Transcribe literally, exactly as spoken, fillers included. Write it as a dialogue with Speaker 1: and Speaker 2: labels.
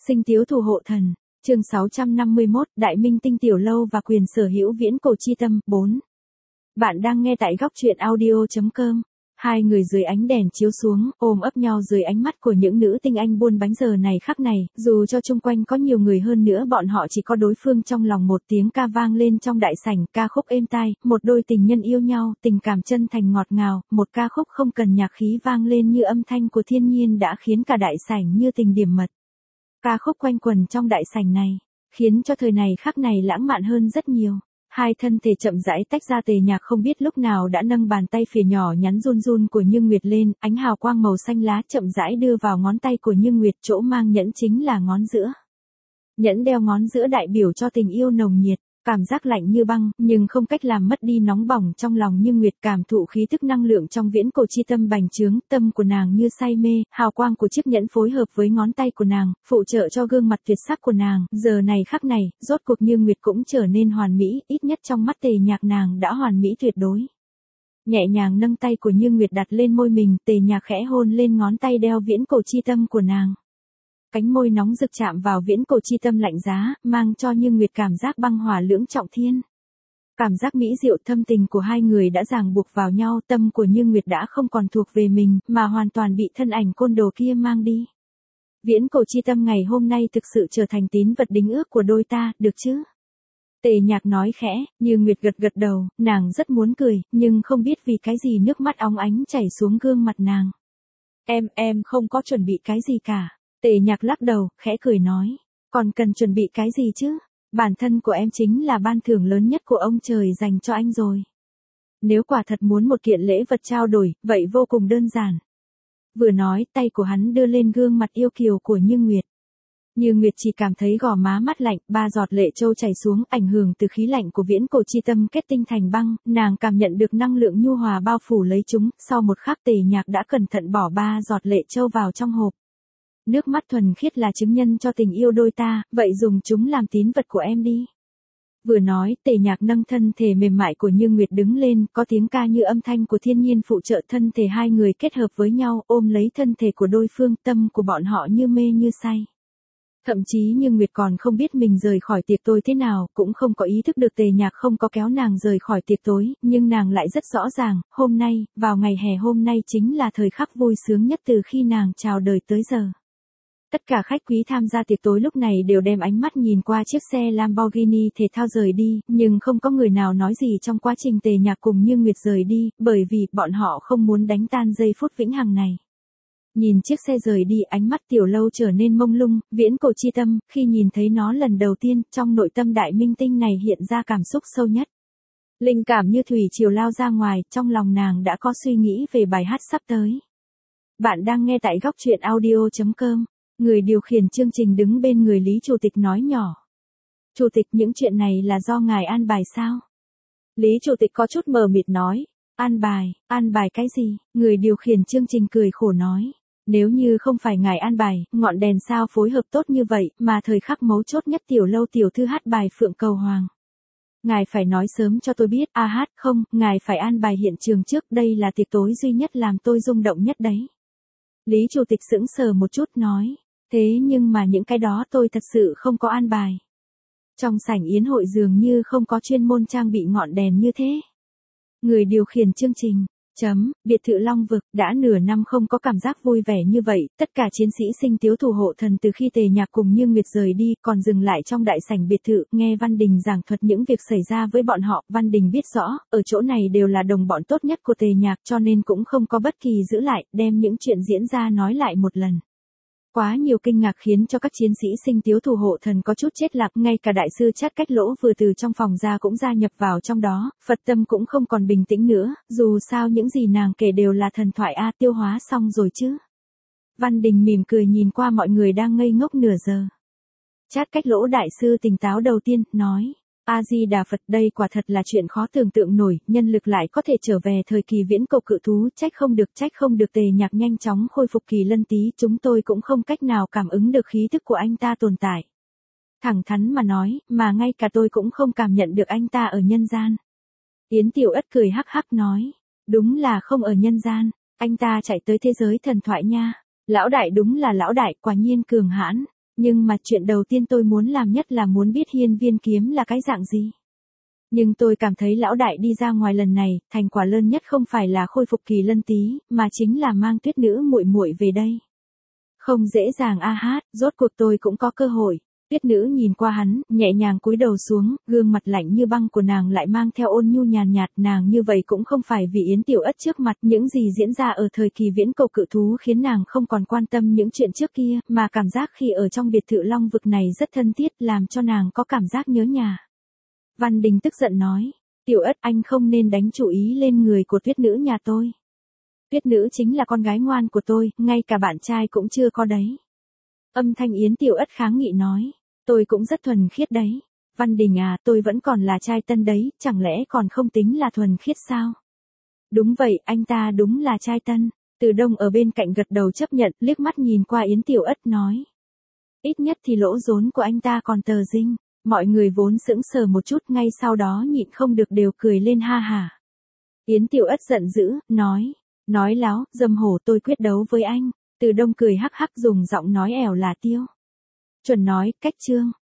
Speaker 1: Sinh Tiếu Thủ Hộ Thần, chương sáu trăm năm mươi mốt, Đại Minh Tinh Tiểu Lâu và quyền sở hữu Viễn Cổ Chi Tâm, bốn. Bạn đang nghe tại góc truyện audio chấm com. Hai người dưới ánh đèn chiếu xuống, ôm ấp nhau dưới ánh mắt của những nữ tinh anh buôn bánh giờ này khắc này, dù cho chung quanh có nhiều người hơn nữa bọn họ chỉ có đối phương trong lòng. Một tiếng ca vang lên trong đại sảnh, ca khúc êm tai, một đôi tình nhân yêu nhau, tình cảm chân thành ngọt ngào, một ca khúc không cần nhạc khí vang lên như âm thanh của thiên nhiên đã khiến cả đại sảnh như tình điểm mật. Ca khúc quanh quần trong đại sảnh này, khiến cho thời này khắc này lãng mạn hơn rất nhiều. Hai thân thể chậm rãi tách ra, Tề Nhạc không biết lúc nào đã nâng bàn tay phìa nhỏ nhắn run run của Như Nguyệt lên, ánh hào quang màu xanh lá chậm rãi đưa vào ngón tay của Như Nguyệt, chỗ mang nhẫn chính là ngón giữa. Nhẫn đeo ngón giữa đại biểu cho tình yêu nồng nhiệt, cảm giác lạnh như băng, nhưng không cách làm mất đi nóng bỏng trong lòng Như Nguyệt, cảm thụ khí tức năng lượng trong Viễn Cổ Chi Tâm bành trướng, tâm của nàng như say mê, hào quang của chiếc nhẫn phối hợp với ngón tay của nàng, phụ trợ cho gương mặt tuyệt sắc của nàng, giờ này khắc này, rốt cuộc Như Nguyệt cũng trở nên hoàn mỹ, ít nhất trong mắt Tề Nhạc nàng đã hoàn mỹ tuyệt đối. Nhẹ nhàng nâng tay của Như Nguyệt đặt lên môi mình, Tề Nhạc khẽ hôn lên ngón tay đeo Viễn Cổ Chi Tâm của nàng. Cánh môi nóng rực chạm vào Viễn Cổ Chi Tâm lạnh giá, mang cho Như Nguyệt cảm giác băng hỏa lưỡng trọng thiên. Cảm giác mỹ diệu thâm tình của hai người đã ràng buộc vào nhau, tâm của Như Nguyệt đã không còn thuộc về mình, mà hoàn toàn bị thân ảnh côn đồ kia mang đi. Viễn Cổ Chi Tâm ngày hôm nay thực sự trở thành tín vật đính ước của đôi ta, được chứ? Tề Nhạc nói khẽ, Như Nguyệt gật gật đầu, nàng rất muốn cười, nhưng không biết vì cái gì nước mắt óng ánh chảy xuống gương mặt nàng. Em, em không có chuẩn bị cái gì cả. Tề Nhạc lắc đầu, khẽ cười nói, còn cần chuẩn bị cái gì chứ? Bản thân của em chính là ban thưởng lớn nhất của ông trời dành cho anh rồi. Nếu quả thật muốn một kiện lễ vật trao đổi, vậy vô cùng đơn giản. Vừa nói, tay của hắn đưa lên gương mặt yêu kiều của Như Nguyệt. Như Nguyệt chỉ cảm thấy gò má mát lạnh, ba giọt lệ trâu chảy xuống, ảnh hưởng từ khí lạnh của Viễn Cổ Chi Tâm kết tinh thành băng, nàng cảm nhận được năng lượng nhu hòa bao phủ lấy chúng, sau một khắc Tề Nhạc đã cẩn thận bỏ ba giọt lệ trâu vào trong hộp. Nước mắt thuần khiết là chứng nhân cho tình yêu đôi ta, vậy dùng chúng làm tín vật của em đi. Vừa nói, Tề Nhạc nâng thân thể mềm mại của Như Nguyệt đứng lên, có tiếng ca như âm thanh của thiên nhiên phụ trợ thân thể hai người kết hợp với nhau, ôm lấy thân thể của đối phương, tâm của bọn họ như mê như say. Thậm chí Như Nguyệt còn không biết mình rời khỏi tiệc tối thế nào, cũng không có ý thức được Tề Nhạc không có kéo nàng rời khỏi tiệc tối, nhưng nàng lại rất rõ ràng, hôm nay, vào ngày hè hôm nay chính là thời khắc vui sướng nhất từ khi nàng chào đời tới giờ. Tất cả khách quý tham gia tiệc tối lúc này đều đem ánh mắt nhìn qua chiếc xe Lamborghini thể thao rời đi, nhưng không có người nào nói gì trong quá trình Tề Nhạc cùng Như Nguyệt rời đi, bởi vì bọn họ không muốn đánh tan giây phút vĩnh hằng này. Nhìn chiếc xe rời đi, ánh mắt Tiểu Lâu trở nên mông lung, Viễn Cổ Chi Tâm, khi nhìn thấy nó lần đầu tiên, trong nội tâm Đại Minh Tinh này hiện ra cảm xúc sâu nhất. Linh cảm như thủy triều lao ra ngoài, trong lòng nàng đã có suy nghĩ về bài hát sắp tới. Bạn đang nghe tại góc truyện audio chấm com. Người điều khiển chương trình đứng bên người Lý Chủ tịch nói nhỏ. Chủ tịch, những chuyện này là do ngài an bài sao? Lý Chủ tịch có chút mờ mịt nói. An bài, an bài cái gì? Người điều khiển chương trình cười khổ nói. Nếu như không phải ngài an bài, ngọn đèn sao phối hợp tốt như vậy, mà thời khắc mấu chốt nhất Tiểu Lâu tiểu thư hát bài Phượng Cầu Hoàng. Ngài phải nói sớm cho tôi biết, a hát không, ngài phải an bài hiện trường trước, đây là tiệc tối duy nhất làm tôi rung động nhất đấy. Lý Chủ tịch sững sờ một chút nói. Thế nhưng mà những cái đó tôi thật sự không có an bài. Trong sảnh yến hội dường như không có chuyên môn trang bị ngọn đèn như thế. Người điều khiển chương trình, chấm, biệt thự Long Vực, đã nửa năm không có cảm giác vui vẻ như vậy, tất cả chiến sĩ Sinh Tiếu Thủ Hộ Thần từ khi Tề Nhạc cùng Như Nguyệt rời đi, còn dừng lại trong đại sảnh biệt thự, nghe Văn Đình giảng thuật những việc xảy ra với bọn họ, Văn Đình biết rõ, ở chỗ này đều là đồng bọn tốt nhất của Tề Nhạc cho nên cũng không có bất kỳ giữ lại, đem những chuyện diễn ra nói lại một lần. Quá nhiều kinh ngạc khiến cho các chiến sĩ Sinh Tiếu Thủ Hộ Thần có chút chết lạc, ngay cả đại sư Chát Cách Lỗ vừa từ trong phòng ra cũng gia nhập vào trong đó, Phật tâm cũng không còn bình tĩnh nữa, dù sao những gì nàng kể đều là thần thoại a, tiêu hóa xong rồi chứ. Văn Đình mỉm cười nhìn qua mọi người đang ngây ngốc nửa giờ. Chát Cách Lỗ đại sư tỉnh táo đầu tiên, nói. A-di-đà Phật, đây quả thật là chuyện khó tưởng tượng nổi, nhân lực lại có thể trở về thời kỳ viễn cổ cự thú, trách không được, trách không được. Tề Nhạc nhanh chóng khôi phục kỳ lân tí, chúng tôi cũng không cách nào cảm ứng được khí thức của anh ta tồn tại. Thẳng thắn mà nói, mà ngay cả tôi cũng không cảm nhận được anh ta ở nhân gian. Yến Tiểu Ất cười hắc hắc nói, đúng là không ở nhân gian, anh ta chạy tới thế giới thần thoại nha. Lão đại đúng là lão đại, quả nhiên cường hãn. Nhưng mà chuyện đầu tiên tôi muốn làm nhất là muốn biết hiên viên kiếm là cái dạng gì. Nhưng tôi cảm thấy lão đại đi ra ngoài lần này, thành quả lớn nhất không phải là khôi phục Kỳ Lân Tý, mà chính là mang Tuyết nữ muội muội về đây. Không dễ dàng a hát, rốt cuộc tôi cũng có cơ hội. Tuyết nữ nhìn qua hắn, nhẹ nhàng cúi đầu xuống, gương mặt lạnh như băng của nàng lại mang theo ôn nhu nhàn nhạt, nàng như vậy cũng không phải vì Yến Tiểu Ất trước mặt, những gì diễn ra ở thời kỳ viễn cổ cự thú khiến nàng không còn quan tâm những chuyện trước kia, mà cảm giác khi ở trong biệt thự Long Vực này rất thân thiết, làm cho nàng có cảm giác nhớ nhà. Văn Đình tức giận nói, Tiểu Ất, anh không nên đánh chủ ý lên người của Tuyết nữ nhà tôi. Tuyết nữ chính là con gái ngoan của tôi, ngay cả bạn trai cũng chưa có đấy. Âm thanh Yến Tiểu Ất kháng nghị nói, tôi cũng rất thuần khiết đấy. Văn Đình à, tôi vẫn còn là trai tân đấy, chẳng lẽ còn không tính là thuần khiết sao? Đúng vậy, anh ta đúng là trai tân. Từ Đông ở bên cạnh gật đầu chấp nhận, liếc mắt nhìn qua Yến Tiểu Ất nói. Ít nhất thì lỗ rốn của anh ta còn tờ dinh. Mọi người vốn sững sờ một chút, ngay sau đó nhịn không được đều cười lên ha hả. Yến Tiểu Ất giận dữ, nói. Nói láo, dâm hổ, tôi quyết đấu với anh. Từ Đông cười hắc hắc dùng giọng nói ẻo là tiêu. Chuẩn nói, cách chương.